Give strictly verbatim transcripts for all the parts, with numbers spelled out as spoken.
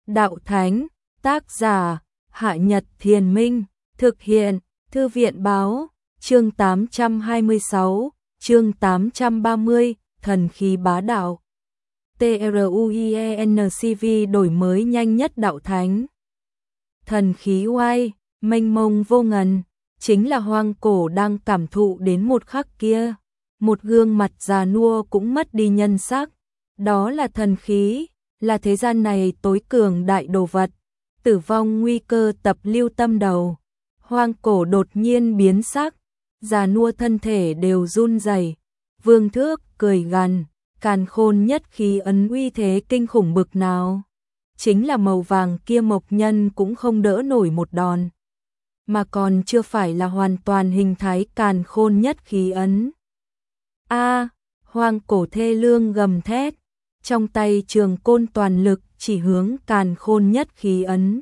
Đạo Thánh, tác giả, Hạ Nhật Thiền Minh, thực hiện, Thư viện Báo, chương tám trăm hai mươi sáu, chương tám trăm ba mươi, Thần khí bá đạo. TRUIENCV đổi mới nhanh nhất Đạo Thánh. Thần khí oai, mênh mông vô ngần, chính là Hoang Cổ đang cảm thụ đến một khắc kia. Một gương mặt già nua cũng mất đi nhân sắc. Đó là thần khí, là thế gian này tối cường đại đồ vật. Tử vong nguy cơ tập lưu tâm đầu. Hoang Cổ đột nhiên biến sắc, già nua thân thể đều run rẩy. Vương Thước cười gằn, càn khôn nhất khí ấn uy thế kinh khủng bực nào. Chính là màu vàng kia mộc nhân cũng không đỡ nổi một đòn. Mà còn chưa phải là hoàn toàn hình thái càn khôn nhất khí ấn. A, Hoang Cổ thê lương gầm thét, trong tay trường côn toàn lực chỉ hướng càn khôn nhất khí ấn.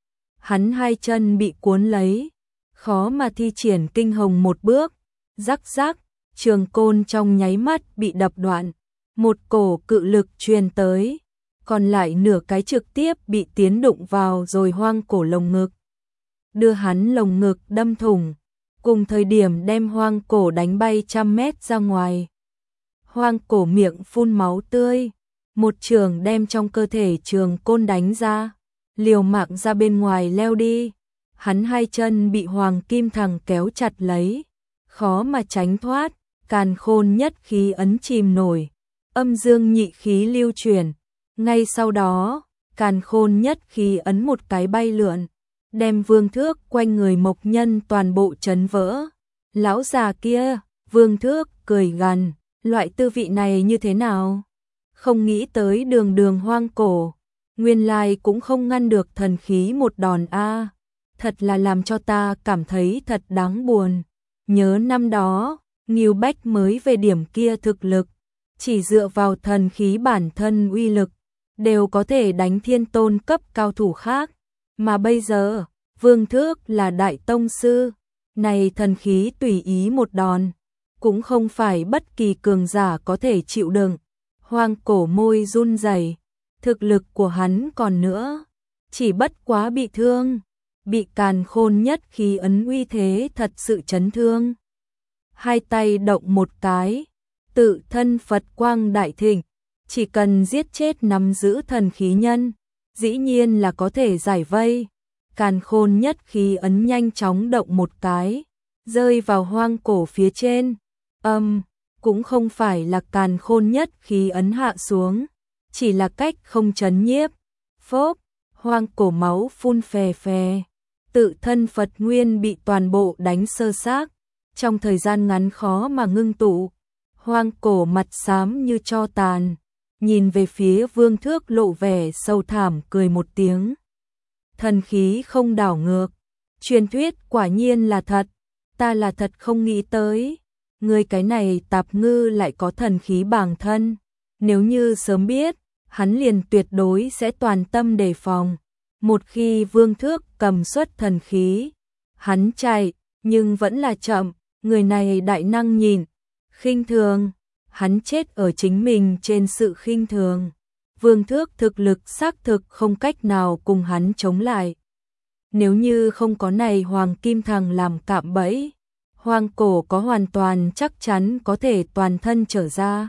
Hắn hai chân bị cuốn lấy, khó mà thi triển kinh hồng một bước, rắc rắc, trường côn trong nháy mắt bị đập đoạn, một cổ cự lực truyền tới, còn lại nửa cái trực tiếp bị tiến đụng vào rồi Hoang Cổ lồng ngực, đưa hắn lồng ngực đâm thủng, cùng thời điểm đem Hoang Cổ đánh bay trăm mét ra ngoài. Hoang Cổ miệng phun máu tươi, một trường đem trong cơ thể trường côn đánh ra, liều mạng ra bên ngoài leo đi. Hắn hai chân bị Hoàng Kim Thằng kéo chặt lấy, khó mà tránh thoát, càn khôn nhất khí ấn chìm nổi, âm dương nhị khí lưu chuyển. Ngay sau đó, càn khôn nhất khí ấn một cái bay lượn, đem Vương Thước quanh người mộc nhân toàn bộ chấn vỡ. Lão già kia, Vương Thước cười gằn, loại tư vị này như thế nào? Không nghĩ tới đường đường Hoang Cổ, nguyên lai cũng không ngăn được thần khí một đòn a. Thật là làm cho ta cảm thấy thật đáng buồn. Nhớ năm đó, Ngưu Bách mới về điểm kia thực lực, chỉ dựa vào thần khí bản thân uy lực, đều có thể đánh thiên tôn cấp cao thủ khác. Mà bây giờ, Vương Thước là đại tông sư, này thần khí tùy ý một đòn, cũng không phải bất kỳ cường giả có thể chịu đựng. Hoang Cổ môi run rẩy, thực lực của hắn còn nữa, chỉ bất quá bị thương, bị càn khôn nhất khí ấn uy thế thật sự chấn thương. Hai tay động một cái, tự thân Phật quang đại thịnh, chỉ cần giết chết nắm giữ thần khí nhân, dĩ nhiên là có thể giải vây. Càn khôn nhất khí ấn nhanh chóng động một cái, rơi vào Hoang Cổ phía trên. Âm, cũng không phải là càn khôn nhất khí ấn hạ xuống, chỉ là cách không chấn nhiếp. Phốp, Hoang Cổ máu phun phè phè, tự thân Phật nguyên bị toàn bộ đánh sơ xác, trong thời gian ngắn khó mà ngưng tụ. Hoang Cổ mặt xám như tro tàn, nhìn về phía Vương Thước lộ vẻ sâu thảm cười một tiếng. Thần khí không đảo ngược, truyền thuyết quả nhiên là thật, ta là thật không nghĩ tới. Người cái này tạp ngư lại có thần khí bản thân, nếu như sớm biết, hắn liền tuyệt đối sẽ toàn tâm đề phòng. Một khi Vương Thước cầm xuất thần khí, hắn chạy, nhưng vẫn là chậm, người này đại năng nhìn, khinh thường, hắn chết ở chính mình trên sự khinh thường. Vương Thước thực lực xác thực không cách nào cùng hắn chống lại. Nếu như không có này Hoàng Kim Thằng làm cạm bẫy, Hoang Cổ có hoàn toàn chắc chắn có thể toàn thân trở ra.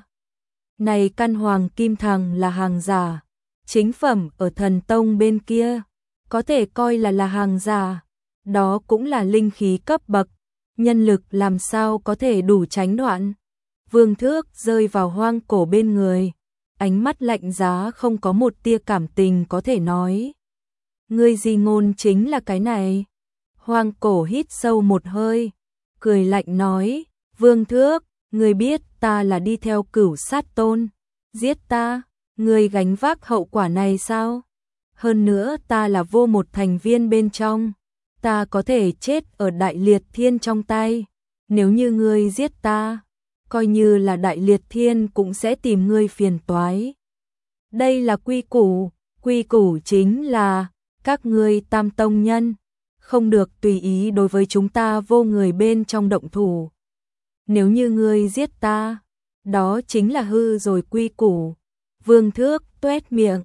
Này căn Hoàng Kim Thằng là hàng giả, chính phẩm ở thần tông bên kia, có thể coi là là hàng giả, đó cũng là linh khí cấp bậc, nhân lực làm sao có thể đủ tránh đoạn. Vương Thước rơi vào Hoang Cổ bên người, ánh mắt lạnh giá không có một tia cảm tình có thể nói. Ngươi gì ngôn chính là cái này. Hoang Cổ hít sâu một hơi, cười lạnh nói, Vương Thước, ngươi biết ta là đi theo Cửu Sát Tôn, giết ta, ngươi gánh vác hậu quả này sao? Hơn nữa ta là vô một thành viên bên trong, ta có thể chết ở Đại Liệt Thiên trong tay, nếu như ngươi giết ta, coi như là Đại Liệt Thiên cũng sẽ tìm ngươi phiền toái. Đây là quy củ, quy củ chính là, các ngươi Tam Tông nhân, không được tùy ý đối với chúng ta vô người bên trong động thủ. Nếu như ngươi giết ta, đó chính là hư rồi quy củ. Vương Thước tuét miệng,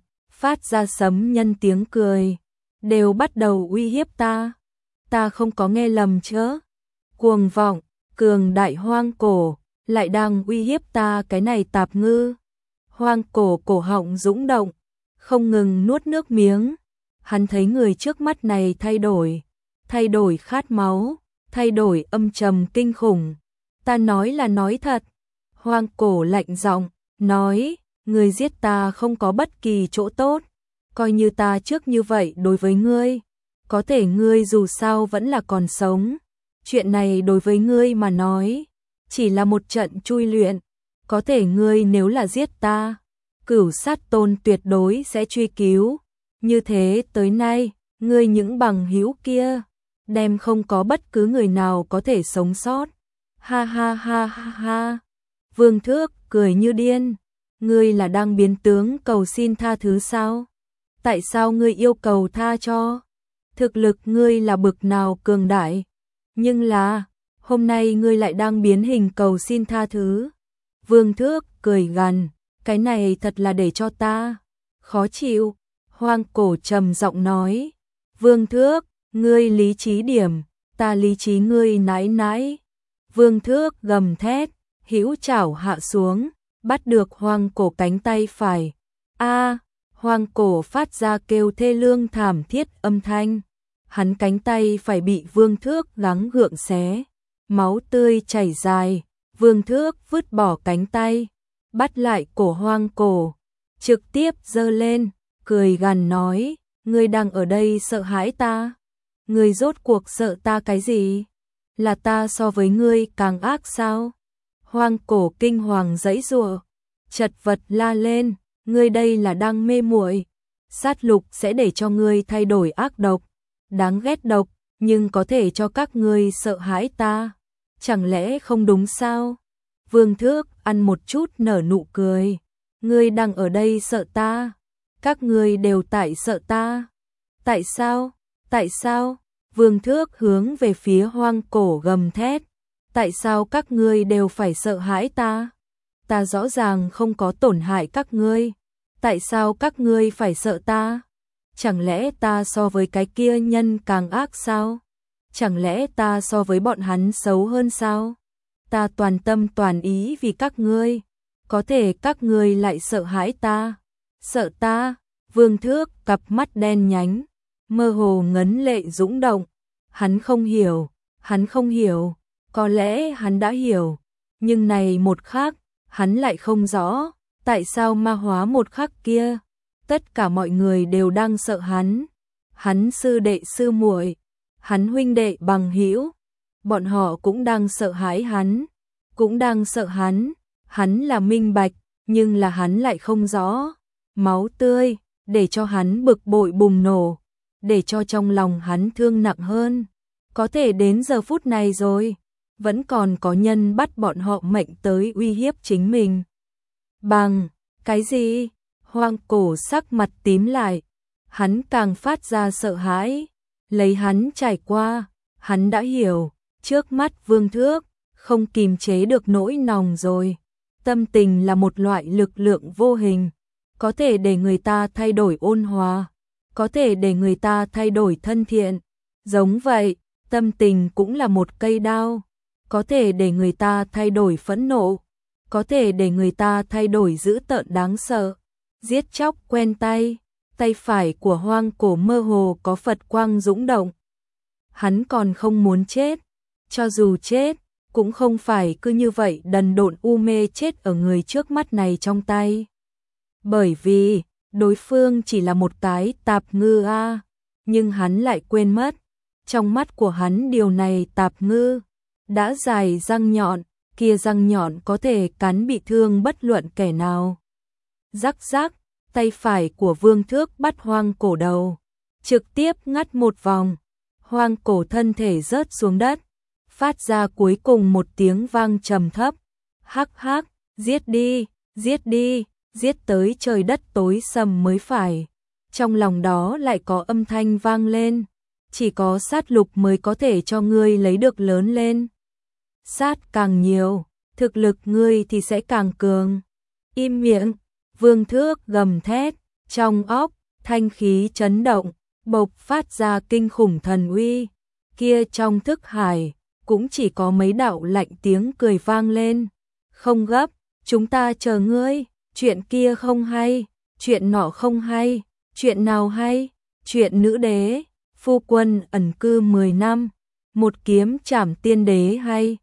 phát ra sấm nhân tiếng cười, đều bắt đầu uy hiếp ta. Ta không có nghe lầm chứ? Cuồng vọng, cường đại hoang cổ, lại đang uy hiếp ta cái này tạp ngư. Hoang cổ cổ họng dũng động, không ngừng nuốt nước miếng. Hắn thấy người trước mắt này thay đổi, thay đổi khát máu, thay đổi âm trầm kinh khủng. Ta nói là nói thật. Hoang cổ lạnh giọng, nói, ngươi giết ta không có bất kỳ chỗ tốt, coi như ta trước như vậy đối với ngươi, có thể ngươi dù sao vẫn là còn sống. Chuyện này đối với ngươi mà nói, chỉ là một trận chui luyện, có thể ngươi nếu là giết ta, Cửu Sát Tôn tuyệt đối sẽ truy cứu. Như thế tới nay, ngươi những bằng hữu kia, đem không có bất cứ người nào có thể sống sót. Ha ha ha ha ha. Vương Thước cười như điên, ngươi là đang biến tướng cầu xin tha thứ sao? Tại sao ngươi yêu cầu tha cho? Thực lực ngươi là bực nào cường đại, nhưng là, hôm nay ngươi lại đang biến hình cầu xin tha thứ. Vương Thước cười gằn, cái này thật là để cho ta khó chịu. Hoang cổ trầm giọng nói, Vương Thước, ngươi lý trí điểm, ta lý trí ngươi nãi nãi. Vương Thước gầm thét, hữu chảo hạ xuống, bắt được hoang cổ cánh tay phải. A, hoang cổ phát ra kêu thê lương thảm thiết âm thanh. Hắn cánh tay phải bị Vương Thước gắng gượng xé, máu tươi chảy dài. Vương Thước vứt bỏ cánh tay, bắt lại cổ hoang cổ, trực tiếp giơ lên, cười gằn nói, ngươi đang ở đây sợ hãi ta? Ngươi rốt cuộc sợ ta cái gì? Là ta so với ngươi càng ác sao? Hoang cổ kinh hoàng giãy giụa, chật vật la lên, ngươi đây là đang mê muội. Sát lục sẽ để cho ngươi thay đổi ác độc, đáng ghét độc, nhưng có thể cho các ngươi sợ hãi ta. Chẳng lẽ không đúng sao? Vương Thước ăn một chút nở nụ cười, ngươi đang ở đây sợ ta? Các ngươi đều tại sợ ta. Tại sao? Tại sao? Vương Thước hướng về phía hoang cổ gầm thét. Tại sao các ngươi đều phải sợ hãi ta? Ta rõ ràng không có tổn hại các ngươi. Tại sao các ngươi phải sợ ta? Chẳng lẽ ta so với cái kia nhân càng ác sao? Chẳng lẽ ta so với bọn hắn xấu hơn sao? Ta toàn tâm toàn ý vì các ngươi. Có thể các ngươi lại sợ hãi ta. Sợ ta? Vương Thước cặp mắt đen nhánh, mơ hồ ngấn lệ dũng động. Hắn không hiểu, hắn không hiểu, có lẽ hắn đã hiểu, nhưng này một khắc, hắn lại không rõ, tại sao ma hóa một khắc kia, tất cả mọi người đều đang sợ hắn. Hắn sư đệ sư muội, hắn huynh đệ bằng hữu, bọn họ cũng đang sợ hãi hắn, cũng đang sợ hắn. Hắn là minh bạch, nhưng là hắn lại không rõ. Máu tươi để cho hắn bực bội bùng nổ, để cho trong lòng hắn thương nặng hơn. Có thể đến giờ phút này rồi, vẫn còn có nhân bắt bọn họ mệnh tới uy hiếp chính mình. Bằng cái gì? Hoang cổ sắc mặt tím lại, hắn càng phát ra sợ hãi. Lấy hắn trải qua, hắn đã hiểu, trước mắt Vương Thước không kìm chế được nỗi lòng rồi. Tâm tình là một loại lực lượng vô hình, có thể để người ta thay đổi ôn hòa, có thể để người ta thay đổi thân thiện. Giống vậy, tâm tình cũng là một cây đao, có thể để người ta thay đổi phẫn nộ, có thể để người ta thay đổi dữ tợn đáng sợ. Giết chóc quen tay, tay phải của hoang cổ mơ hồ có Phật quang dũng động. Hắn còn không muốn chết, cho dù chết, cũng không phải cứ như vậy đần độn u mê chết ở người trước mắt này trong tay. Bởi vì, đối phương chỉ là một cái tạp ngư a, nhưng hắn lại quên mất, trong mắt của hắn điều này tạp ngư, đã dài răng nhọn, kia răng nhọn có thể cắn bị thương bất luận kẻ nào. Rắc rắc, tay phải của Vương Thước bắt hoang cổ đầu, trực tiếp ngắt một vòng, hoang cổ thân thể rớt xuống đất, phát ra cuối cùng một tiếng vang trầm thấp. Hắc hắc, giết đi, giết đi, giết tới trời đất tối sầm mới phải. Trong lòng đó lại có âm thanh vang lên, chỉ có sát lục mới có thể cho ngươi lấy được lớn lên. Sát càng nhiều, thực lực ngươi thì sẽ càng cường. Im miệng, Vương Thước gầm thét, Trong óc, thanh khí chấn động, bộc phát ra kinh khủng thần uy, kia trong thức hải, cũng chỉ có mấy đạo lạnh tiếng cười vang lên. Không gấp, chúng ta chờ ngươi, chuyện kia không hay, chuyện nọ không hay, chuyện nào hay, chuyện nữ đế, phu quân ẩn cư mười năm, một kiếm trảm tiên đế hay,